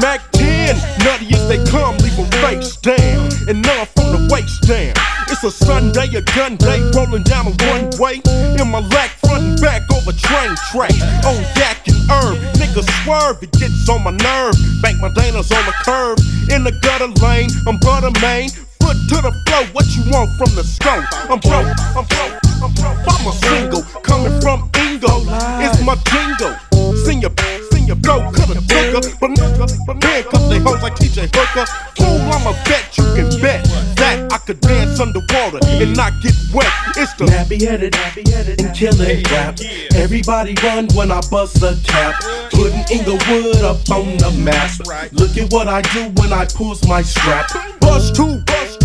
Mac 10, nutty as they come, leave them face down, and none from the waist down. It's a Sunday, a gun day, rolling down a one-way in my lack, front and back over train tracks. On yak and herb, niggas swerve, it gets on my nerve. Bank my Danas on the curb, in the gutter lane, I'm butter main. Foot to the flow, what you want from the stove? I'm broke, I'm a single, coming from Ingo. It's my jingle, senior, go, cut a trigger, but handcuff they hoes like TJ Hooker. Fool, I'm a vet, you can bet that I could dance underwater and not get wet. It's the nappy-headed and killing rap. Everybody run when I bust a cap, putting Inglewood up on the map. Look at what I do when I pulls my strap. Bust two,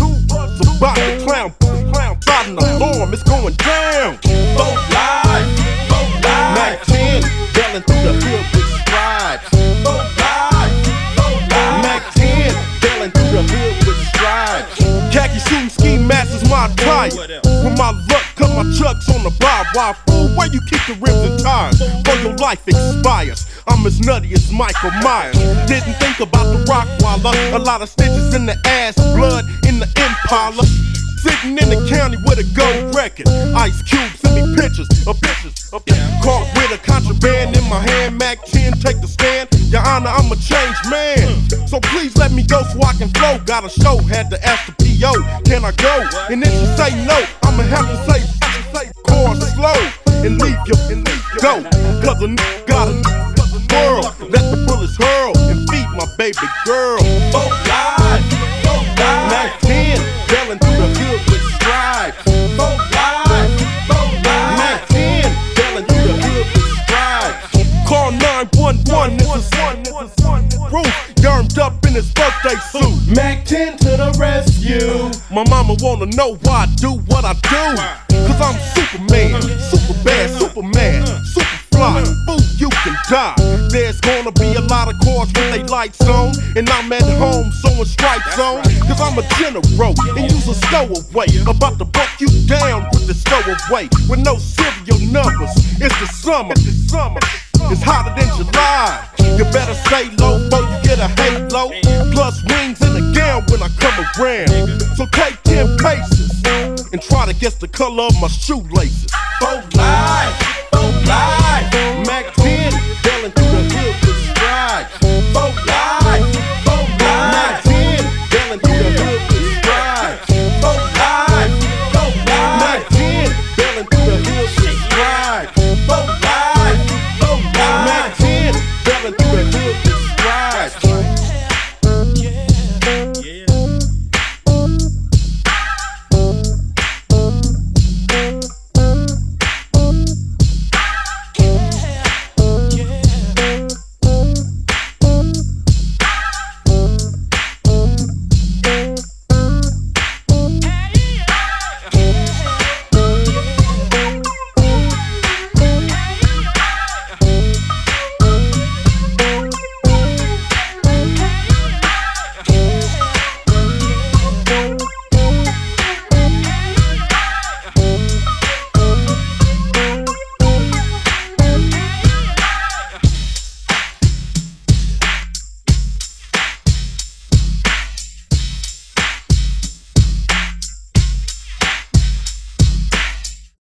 about the clown, starting the alarm, it's going down. Vote live, Mac 10, yelling through the hood with strides. vote live. Mac 10, yelling through the hood with strides. Khaki shooting ski masks is my attire. With my luck, cut my chucks on the barbed wire. Fool, where you keep the rims and tires? Or your life expires. I'm as nutty as Michael Myers. Didn't think about the Rottweiler. A lot of stitches in the ass, blood in the Impala. Sitting in the county with a gold record. Ice Cube send me pictures of bitches. Caught with a contraband in my hand. Mac 10, take the stand. Your Honor, I'm a changed man. So please let me go so I can flow. Got a show, had to ask the P.O. Can I go? And if you say no, I'ma have to say core slow and leave you go. Cause a nigga got a world. Let the bullets hurl and feed my baby girl. Vote live, Mac 10, yelling through the hood with strides. vote live. Mac 10, yelling through the hood with strides. Call 911, this is Roof, yarmed up in his birthday suit. Mac 10 to the rescue. My mama wanna know why I do what I do. Cause I'm Superman, super bad, Superman, super fly. Fool, you can die. There's gonna be a lot of cars with they lights on, and I'm at home sewing stripes on. Cause I'm a general and use a stowaway. About to buck you down with the stowaway. With no serial numbers, it's the summer. It's hotter than July. You better stay low before you get a halo. Plus wings in the gown when I come around. So take 10 paces and try to guess the color of my shoelaces. Vote live, Mac